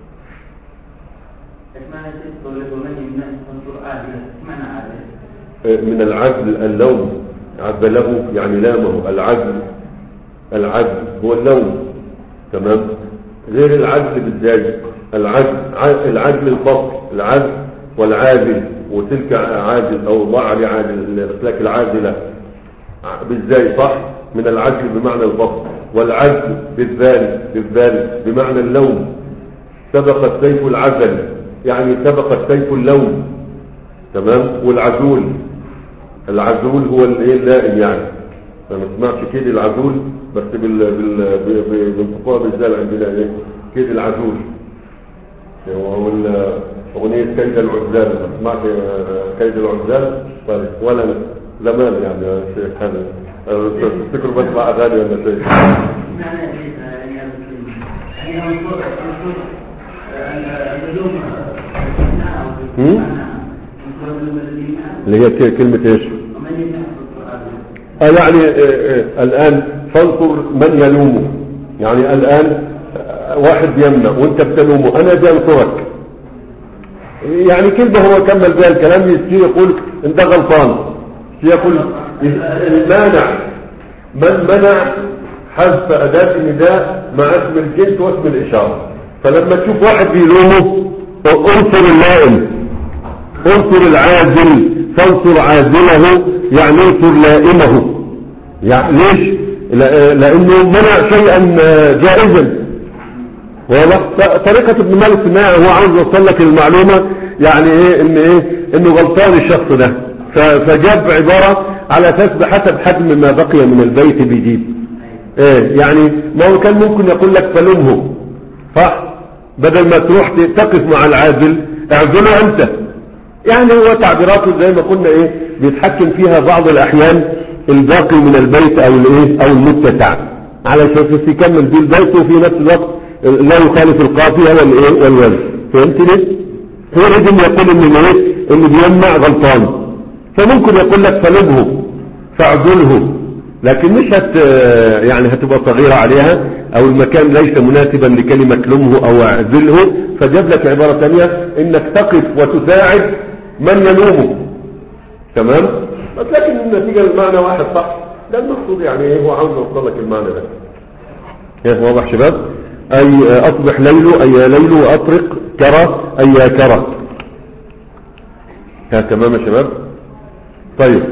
من العزل اللوم، عزله يعني لامه، العزل العزل هو اللوم، تمام. غير العزل بالزاج، العزل العزل الفصل، العزل والعازل، وتلك عازل او ضع لعازل الاسلاك العازله بالزاي صح، من العزل بمعنى الفصل، والعزل بالذال بالذال بمعنى اللوم. سبق السيف العزل يعني سبق السيف اللوم، تمام. والعزول العزول هو الايه اللائم، يعني ما نسمعش كده العزول بس بال بال بانتقاء بالذال عندنا ايه كده العزول، وهو اغنيه كيد العزال، ما سمعت كيد العزال طيب ولا زمان يعني يا شيخ هذا تفتكروا بس مع اغاني ولا شيء؟ اللي هي كلمة ايش؟ آه يعني آه آه الان فانصر من يلومه، يعني الان واحد يمنع وانت بتلومه انا بنصرك، يعني كلمة هو كمل بها الكلام يستطيع يقول انت غلطان، يقول المانع من منع حذف اداة النداء مع اسم الجنس واسم الاشارة. فلما تشوف واحد بيلومه انصر اللائم، انصر العازل فانصر عازله، يعني انصر لائمه. يعني ليش؟ لانه منع شيئا جائزا. واضح؟ طريقة ابن مالك في النهاية هو عاوز يوصل لك المعلومة، يعني ايه ان ايه انه غلطان الشخص ده، فجاب عبارة على اساس بحسب حجم ما بقي من البيت بيجيب ايه. يعني ما هو كان ممكن يقول لك فلمه، صح؟ بدل ما تروح تقف مع العازل اعزله انت. يعني هو تعبيراته زي ما قلنا ايه بيتحكم فيها بعض الاحيان الباقي من البيت او الايه او المتسع، على اساس يكمل بيه البيت وفي نفس الوقت لا يخالف القافية والايه والوزن. فهمت ليه؟ هو لازم يقول ان الايه اللي بيمنع غلطان، فممكن يقول لك فلمه فاعزله، لكن مش هت يعني هتبقى صغيرة عليها او المكان ليس مناسبا لكلمة لمه او اعزله، فجاب لك عبارة ثانية انك تقف وتساعد من يلومه. تمام؟ بس لكن النتيجة المعنى واحد، صح؟ ده المقصود، يعني ايه هو عاوز يوصل لك المعنى ده. ايه واضح شباب؟ اي اصبح ليل اي ليل واطرق كرى اي يا كرى. ها تمام يا شباب؟ طيب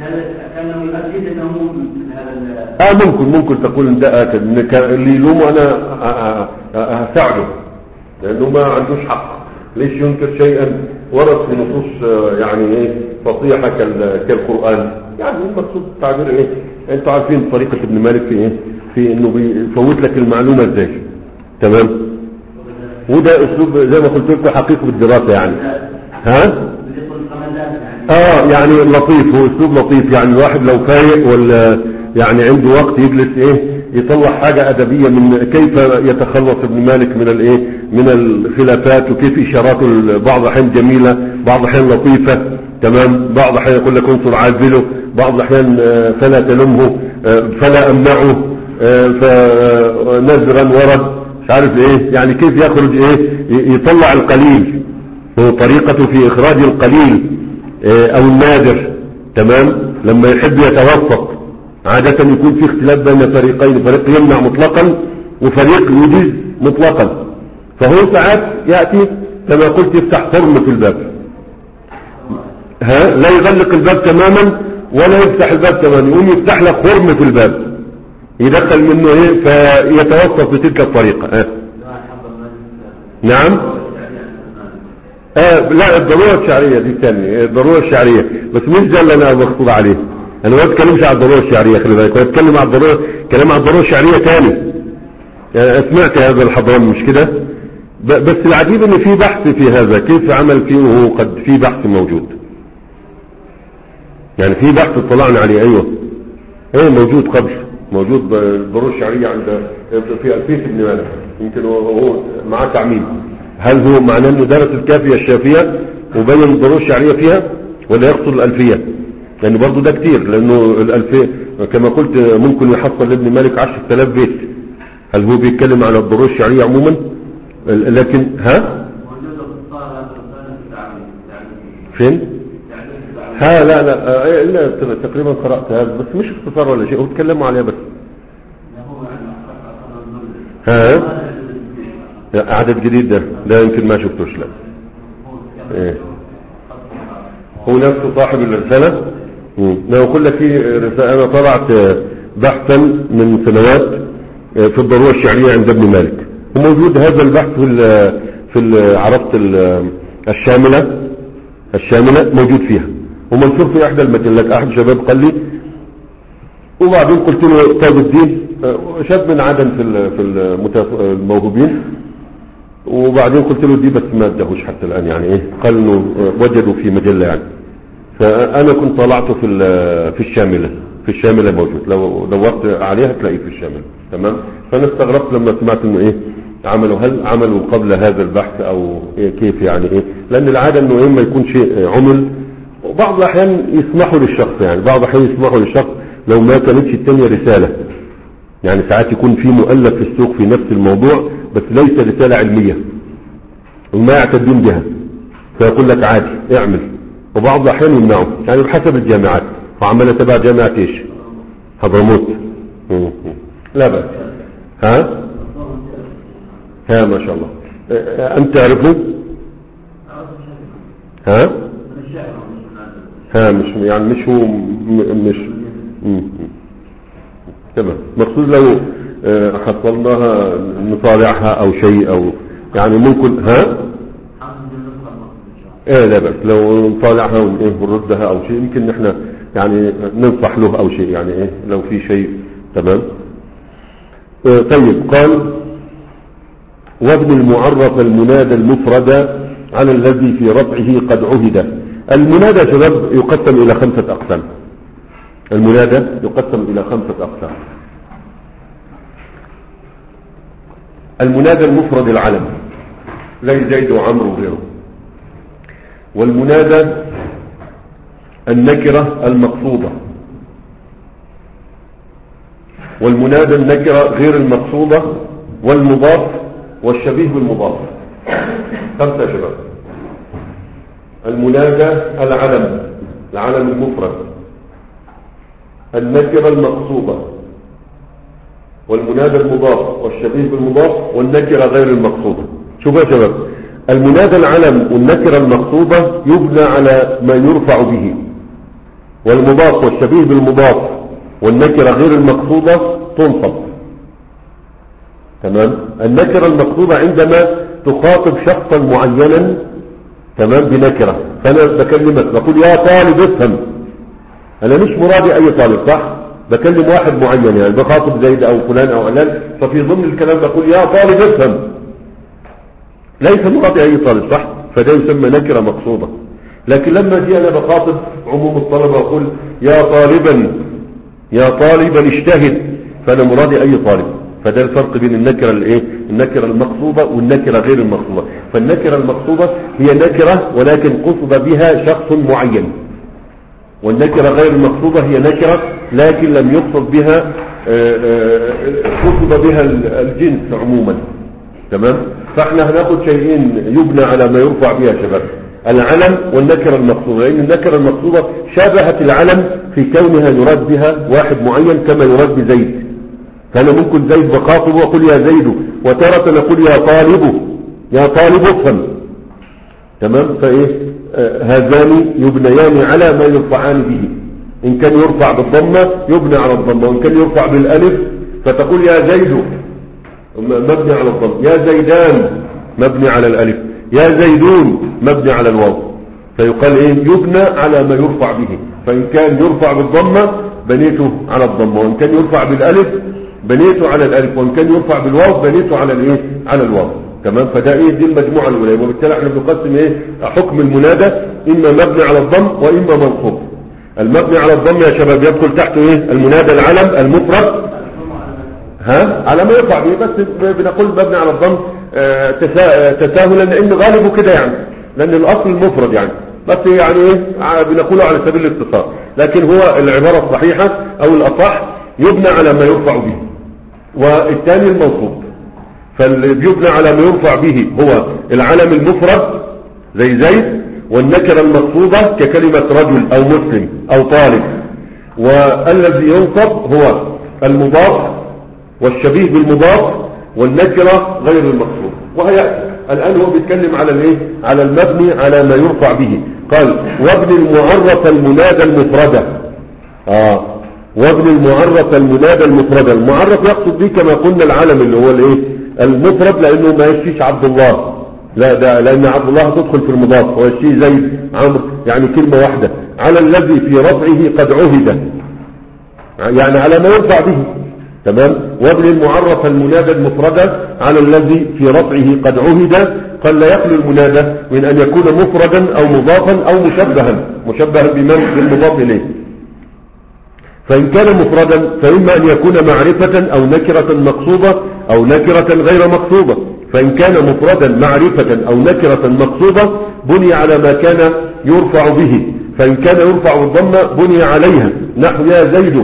اه ممكن ممكن تقول ان ده اكد اللي يلومه انا هساعده لانه ما عندوش حق. ليش ينكر شيئا ورد في نصوص يعني ايه فصيحة كالقرآن؟ يعني المقصود التعبير ايه؟ انتوا عارفين طريقة ابن مالك في ايه في انه بيفوت لك المعلومة ازاي. تمام؟ وده اسلوب زي ما قلت لكم حقيقة بالدراسة يعني. ها اه يعني لطيف، هو اسلوب لطيف. يعني الواحد لو فايق ولا يعني عنده وقت يجلس ايه يطلع حاجة ادبية من كيف يتخلص ابن مالك من الايه من الخلافات، وكيف اشاراته بعض الاحيان جميلة بعض الاحيان لطيفة. تمام؟ بعض الاحيان يقول لك انصر عازله، بعض الاحيان فلا تلمه فلا امنعه فنذرا ورد مش عارف ايه. يعني كيف يخرج ايه يطلع القليل، هو طريقته في اخراج القليل او النادر. تمام؟ لما يحب يتوسط عادة يكون في اختلاف بين فريقين، فريق يمنع مطلقا وفريق يجيز مطلقا. فهو ساعات يأتي كما قلت يفتح حرم في الباب، ها لا يغلق الباب تماما ولا يفتح الباب تماما، يقوم يفتح لك حرم في الباب يدخل منه ايه فيتوسط بتلك الطريقة. اه نعم اه لا الضرورة الشعرية دي ثانية، الضرورة الشعرية بس مش ده اللي انا مخطوب عليه. انا ما بتكلمش على الضرورة الشعرية، خلي بالك، انا بتكلم على الضرورة كلام على الضرورة الشعرية ثاني. يعني سمعت هذا الحضران مش كده؟ بس العجيب ان في بحث في هذا كيف عمل فيه، وهو قد في بحث موجود. يعني في بحث اطلعنا عليه. ايوه ايه موجود قبل موجود الضرورة الشعرية عند في ألفية ابن مالك، يمكن هو معاه تعميم. هل هو معناه انه درس الكافية الشافية وبين الضرورة الشعرية فيها ولا يقصد الألفية؟ لأنه برضو ده كتير، لأنه الألفية كما قلت ممكن يحصل لابن مالك عشرة آلاف بيت. هل هو بيتكلم على الضرورة الشعرية عموما؟ لكن ها فين؟ ها لا لا لا تقريبا قرأت هذا بس مش اختصار ولا شيء، هو تكلموا عليها بس. ها عدد جديد ده ده يمكن ما شفتوش. لا ايه هو نفسه صاحب الرسالة. لو أقول لك في رسالة أنا طلعت بحثا من سنوات في الضرورة الشعرية عند ابن مالك، وموجود هذا البحث في ال في ال عرفت الشاملة الشاملة موجود فيها ومنشور في احدى المجلات. احد الشباب قال لي، وبعدين قلت له طالب الدين شاب من عدن في في الموهوبين، وبعدين قلت له دي بس ما ادهوش حتى الان يعني ايه، قال انه وجدوا في مجلة يعني. فانا كنت طلعته في في الشاملة في الشاملة موجود، لو دورت عليها تلاقيه في الشاملة. تمام؟ فانا استغربت لما سمعت انه ايه عملوا، هل عملوا قبل هذا البحث او إيه كيف يعني ايه، لان العادة انه ايه ما يكون شيء عمل، وبعض الاحيان يسمحوا للشخص يعني بعض الاحيان يسمحوا للشخص لو ما كانتش التانية رسالة. يعني ساعات يكون في مؤلف في السوق في نفس الموضوع بس ليس رسالة علمية وما يعتدون بها، فيقول لك عادي اعمل، وبعض الاحيان يمنعوا يعني بحسب الجامعات. وعمل تبع جامعة ايش؟ حضرموت. لا بأس. ها ها ما شاء الله. انت تعرفه؟ ها ها مش يعني مش هو م- مش م- م. تمام. مقصود لو آه، حصلناها نطالعها او شيء او يعني ممكن ها ايه لا بس لو نطالعها ون- ونردها او شيء يمكن احنا يعني ننصح له او شيء يعني ايه لو في شيء. تمام. آه، طيب قال وابن المعرف المنادى المفرد على الذي في رفعه قد عهد. المنادى يا شباب يقسم الى خمسة اقسام. المنادى يقسم الى خمسة اقسام. المنادى المفرد العلم زي زيد وعمرو وغيره. والمنادى النكرة المقصودة. والمنادى النكرة غير المقصودة والمضاف والشبيه بالمضاف. خمسة يا شباب. المنادى العلم العلم المفرد، النكرة المقصودة، والمنادى المضاف والشبيه بالمضاف والنكرة غير المقصودة. شوفوا يا شباب المنادى العلم والنكرة المقصودة يبنى على ما يرفع به، والمضاف والشبيه بالمضاف والنكرة غير المقصودة تنصب. تمام. النكرة المقصودة عندما تخاطب شخصا معينا تمام بنكرة، فانا بكلمك بقول يا طالب افهم، انا مش مرادي اي طالب صح، بكلم واحد معين يعني بخاطب زيد او فلان او علان، ففي ضمن الكلام بقول يا طالب افهم، ليس مرادي اي طالب صح، فده يسمى نكرة مقصودة. لكن لما جي انا بخاطب عموم الطلبة اقول يا طالبا يا طالبا اجتهد، فانا مرادي اي طالب. فده الفرق بين النكرة الايه النكرة المقصودة والنكرة غير المقصودة. فالنكرة المقصودة هي نكرة ولكن قصد بها شخص معين، والنكرة غير المقصودة هي نكرة لكن لم يقصد بها قصد بها الجنس عموما. تمام. فاحنا هناخد شيئين يبنى على ما يرفع بها شباب، العلم والنكرة المقصودة، لان النكرة المقصودة شابهت العلم في كونها يراد بها واحد معين كما يراد بزيد. فانا ممكن زيد بخاطبه واقول يا زيد، وتارة نقول يا طالب يا طالب افهم. تمام. فايه آه هذان يبنيان على ما يرفعان به. ان كان يرفع بالضمة يبنى على الضمة، وان كان يرفع بالالف فتقول يا زيد مبني على الضم، يا زيدان مبني على الالف، يا زيدون مبني على الواو. فيقال ايه يبنى على ما يرفع به. فان كان يرفع بالضمة بنيته على الضمة، وان كان يرفع بالالف بنيته على الالف، وان كان يرفع بالواو بنيته على الايه على الواو. تمام. فده ايه دي المجموعة الاولى. وبالتالي احنا بنقسم ايه حكم المنادى اما مبني على الضم واما منصوب. المبني على الضم يا شباب يدخل تحته ايه المنادى العلم المفرد ها على ما يرفع به، بس بنقول مبني على الضم آه تساهلا لان غالبه كده يعني، لان الاصل المفرد يعني، بس يعني ايه بنقوله على سبيل الاختصار. لكن هو العبارة الصحيحة او الاصح يبنى على ما يرفع به. والثاني المنصوب. فاللي بيبنى على ما يرفع به هو العلم المفرد زي زيد، والنكرة المقصودة ككلمة رجل او مسلم او طالب. والذي ينصب هو المضاف والشبيه بالمضاف والنكرة غير المقصود. وهي الآن هو بيتكلم على الايه على المبني على ما يرفع به. قال وابن المعرف المنادى المفردة. اه وابن المعرف المنادى المفردة. المعرف يقصد به كما قلنا العلم اللي هو الايه المفرد، لانه ما يشفيش عبد الله، لا ده لان عبد الله تدخل في المضاف، ويشفي زيد عمرو يعني كلمة واحدة. على الذي في رفعه قد عهد يعني على ما يرفع به. تمام. وابن المعرف المنادى المفردة على الذي في رفعه قد عهد. قال لا يخلو المنادى من ان يكون مفردا او مضافا او مشبها مشبها بمن بالمضاف اليه. فان كان مفردا فاما ان يكون معرفة او نكرة مقصودة او نكرة غير مقصودة. فان كان مفردا معرفة او نكرة مقصودة بني على ما كان يرفع به. فان كان يرفع بالضمة بني عليها، نحو يا زيد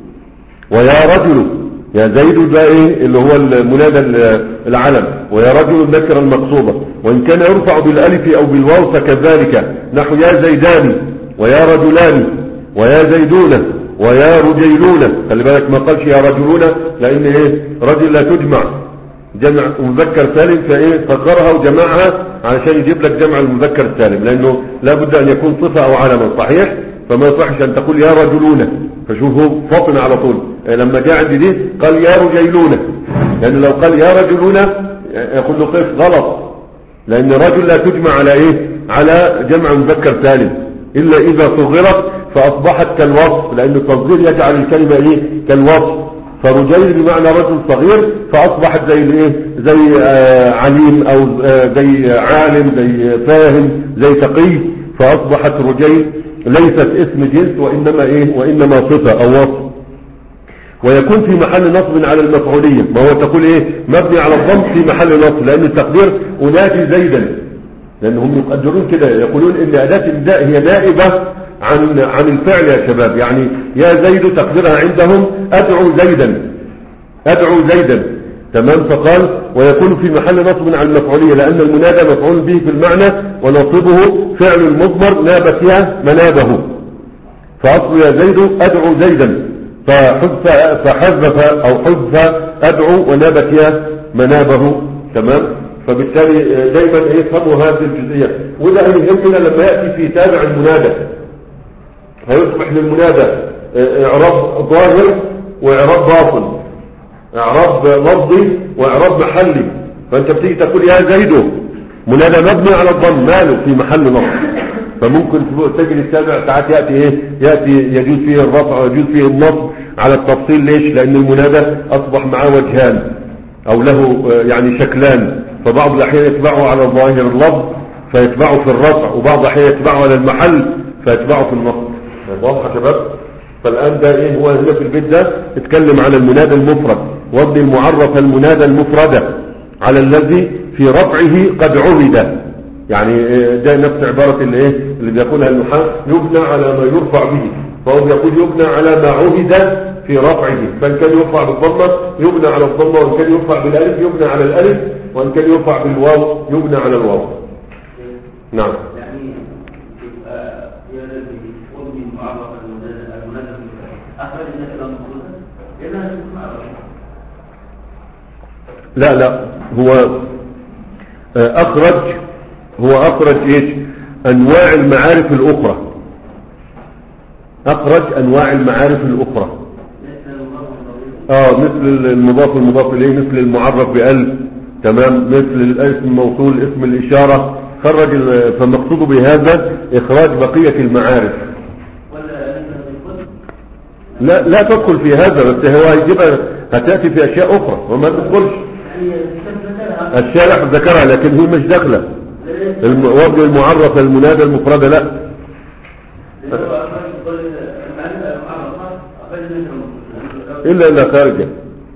ويا رجل. يا زيد ده ايه اللي هو المنادى العلم، ويا رجل النكرة المقصودة. وان كان يرفع بالالف او بالواو فكذلك، نحو يا زيدان ويا رجلان ويا زيدون ويا رجيلون. خلي بالك ما قالش يا رجلون، لان ايه رجل لا تجمع جمع مذكر سالم فايه صغرها وجمعها علشان يجيب لك جمع المذكر السالم، لانه لابد ان يكون صفة او علما صحيح، فما يصحش ان تقول يا رجلون، فشوفوا فطن على طول لما جاء عندي دي قال يا رجيلون، لان لو قال يا رجلون يقول له قف غلط، لان رجل لا تجمع على ايه على جمع مذكر سالم الا اذا صغرت فاصبحت كالوصف، لان التصغير يجعل الكلمة ايه كالوصف، فرجيل بمعنى رجل صغير فاصبحت زي الايه زي آه عليم او آه زي عالم زي فاهم زي تقي، فاصبحت رجيل ليست اسم جنس وانما ايه وانما صفة او وصف. ويكون في محل نصب على المفعولية، ما هو تقول ايه مبني على الضم في محل نصب، لان التقدير انادي زيدا، لانهم يقدرون كده يقولون ان اداة النداء هي نائبة عن عن الفعل يا شباب، يعني يا زيد تقديرها عندهم ادعو زيدا ادعو زيدا تمام. فقال ويكون في محل نصب على المفعولية لان المنادى مفعول به في المعنى ونصبه فعل المضمر نابت يا منابه، فاصل يا زيد ادعو زيدا، فحذف فحذف او حذف ادعو ونابت يا منابه تمام. فبالتالي دايما ايه فهموا هذه الجزئية، وده يهمنا لما ياتي في تابع المنادى، فيصبح للمنادى اعراب ظاهر واعراب باطن، اعراب لفظي واعراب محلي، فانت بتيجي تقول يا زيد منادى مبني على الضم ماله في محل نصب، فممكن تجري التابع ساعات ياتي ايه ياتي يجوز فيه الرفع ويجوز فيه النصب على التفصيل. ليش؟ لان المنادى اصبح معاه وجهان او له يعني شكلان، فبعض الاحيان يتبعه على ظاهر اللفظ فيتبعه في الرفع، وبعض الاحيان يتبعه على المحل فيتبعه في النصب. واضح يا شباب؟ فالان ده ايه هو هنا في البيت ده اتكلم على المنادى المفرد، وابن المعرف المنادى المفردة على الذي في رفعه قد عهد، يعني ده نفس عبارة اللي ايه اللي بيقولها النحاة يبنى على ما يرفع به، فهو بيقول يبنى على ما عهد في رفعه، فان كان يرفع بالضمة يبنى على الضمة، وان كان يرفع بالالف يبنى على الالف، وان كان يرفع بالواو يبنى على الواو. نعم. يعني يا الذي وابن المعرف المنادى اخرج الناس الى المخلوقات لانها تسمع. لا لا هو اخرج هو اخرج ايش انواع المعارف الاخرى، اخرج انواع المعارف الاخرى اه مثل المضاف المضاف اليه، مثل المعرف بال تمام، مثل الاسم الموصول اسم الاشاره، خرج. فمقصود بهذا اخراج بقيه المعارف. لا لا تدخل في هذا، بس هو هيجيبها هتاتي في اشياء اخرى وما تدخلش. الشارع ذكرها لكن هي مش داخله. وابن المعرف المنادى المفردة لا إلا إلا خارجة،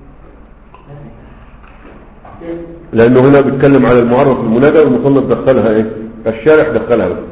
لأنه هنا بيتكلم على المعرف المنادى والمصنف دخلها إيه الشارع دخلها بس.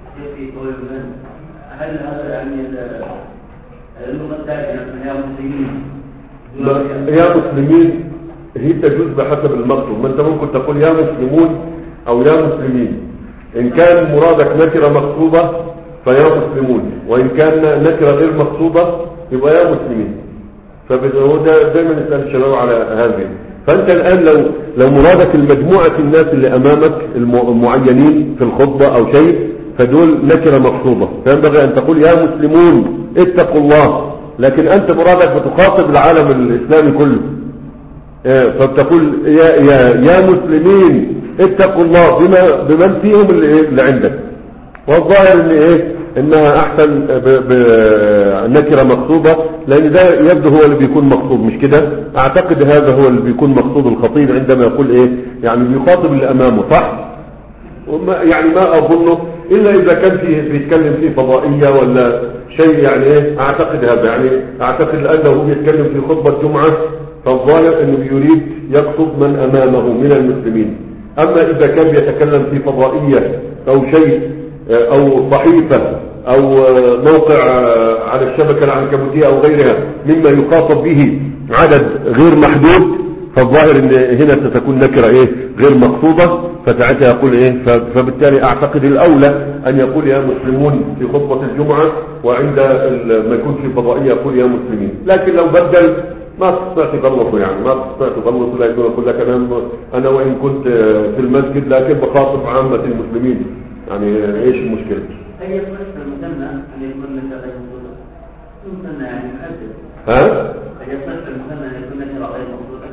هل هذا يعني اللغة الثانية يا مسلمين يا مسلمين هي تجوز بحسب المقصود، ما انت ممكن تقول يا مسلمون او يا مسلمين، ان كان مرادك نكرة مقصودة فيا مسلمون، وان كان نكرة غير مقصودة يبقى يا مسلمين. فهو ده دايما نسأل الشباب على هذه. فانت الان لو لو مرادك المجموعة الناس اللي امامك المعينين في الخطبة او شيء فدول نكرة مقصودة، فينبغي ان تقول يا مسلمون اتقوا الله، لكن انت مرادك بتخاطب العالم الاسلامي كله، فبتقول يا يا يا مسلمين اتقوا الله بما بمن فيهم اللي, اللي عندك. والظاهر ان ايه انها احسن بنكره مقصوده، لان ده يبدو هو اللي بيكون مقصود، مش كده؟ اعتقد هذا هو اللي بيكون مقصود الخطيب عندما يقول ايه يعني بيخاطب اللي امامه، صح؟ وما يعني ما اظنه الا اذا كان فيه بيتكلم فيه فضائيه ولا شيء، يعني ايه اعتقد هذا، يعني اعتقد انه بيتكلم في خطبه جمعه، فالظاهر انه يريد يقصد من امامه من المسلمين. اما اذا كان يتكلم في فضائية او شيء او صحيفة او موقع على الشبكة العنكبوتية او غيرها مما يخاطب به عدد غير محدود، فالظاهر ان هنا ستكون نكرة ايه غير مقصودة، فساعتها يقول ايه. فبالتالي اعتقد الاولى ان يقول يا مسلمون في خطبة الجمعة، وعند ما يكون في فضائية يقول يا مسلمين. لكن لو بدل ما تستطيع تغلطه يعني ما تستطيع تغلطه، لكن يقول لك انا انا وان كنت في المسجد لكن بخاطب عامة المسلمين، يعني ايش المشكلة؟ هي يصح المثنى ان يكون نكرة غير مقصودة. المثنى يعني محدد. ها؟ هي يصح المثنى ان يكون نكرة غير مقصودة.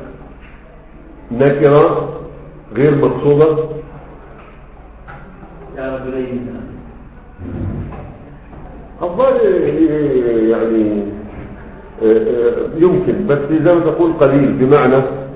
نكرة غير مقصودة كرجلين مثلا. الظاهر يعني يمكن، بس زي ما تقول قليل، بمعنى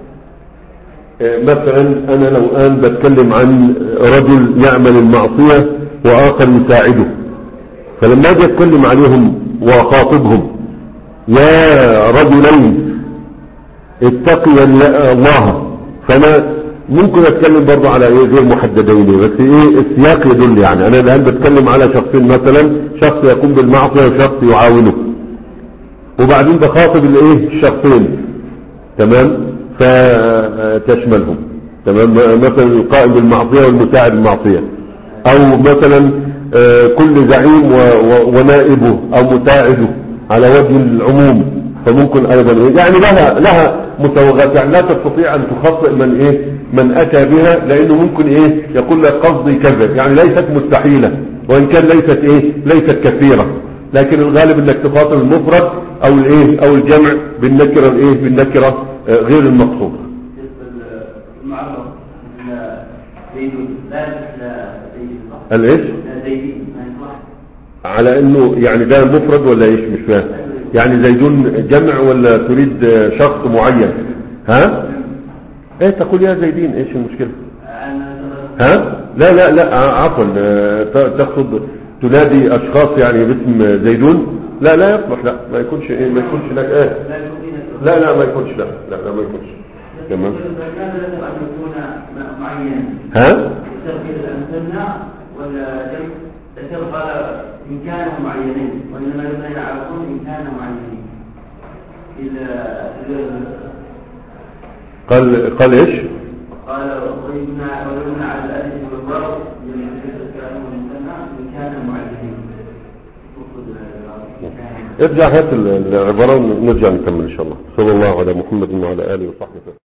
مثلا انا لو الان بتكلم عن رجل يعمل المعصية واخر يساعده، فلما اجي اتكلم عليهم واخاطبهم يا رجلين اتقيا الله، فانا ممكن اتكلم برضه على ايه غير محددين، بس ايه السياق يدل. يعني انا الان بتكلم على شخصين، مثلا شخص يقوم بالمعصية وشخص يعاونه، وبعدين بخاطب الايه الشخصين، تمام، فتشملهم، تمام، مثلا القائم بالمعصية والمساعد المعصية، او مثلا كل زعيم ونائبه او مساعده على وجه العموم، فممكن ايضا يعني لها لها مسوغات، يعني لا تستطيع ان تخطئ من ايه من اتى بها، لانه ممكن ايه يقول لك قصدي كذا، يعني ليست مستحيلة وان كان ليست ايه ليست كثيرة، لكن الغالب انك تخاطب المفرد او الايه او الجمع بالنكره الايه بالنكره غير المقصوده. المعرف زيدون لا زيدون الايش على انه يعني ده مفرد ولا ايش؟ مش فاهم. يعني زيدون جمع ولا تريد شخص معين؟ ها ايه تقول يا زيدين، ايش المشكله؟ ها لا لا لا عفوا، تقصد تنادي اشخاص يعني باسم زيدون؟ لا لا يصلح، لا ما يكونش ايه ما يكونش لك ايه لا لا ما يكونش، لا لا لا ما يكونش. تمام. ها ولا تبقى إن كانوا معينين، وإنما لما يعرفون إن كانوا معينين. قال قال إيش؟ قال وإنا ولمنا على الألف والواو إن كانوا معينين. ارجع هات العبارة ونرجع نكمل إن شاء الله. صلى الله على محمد وعلى آله وصحبه.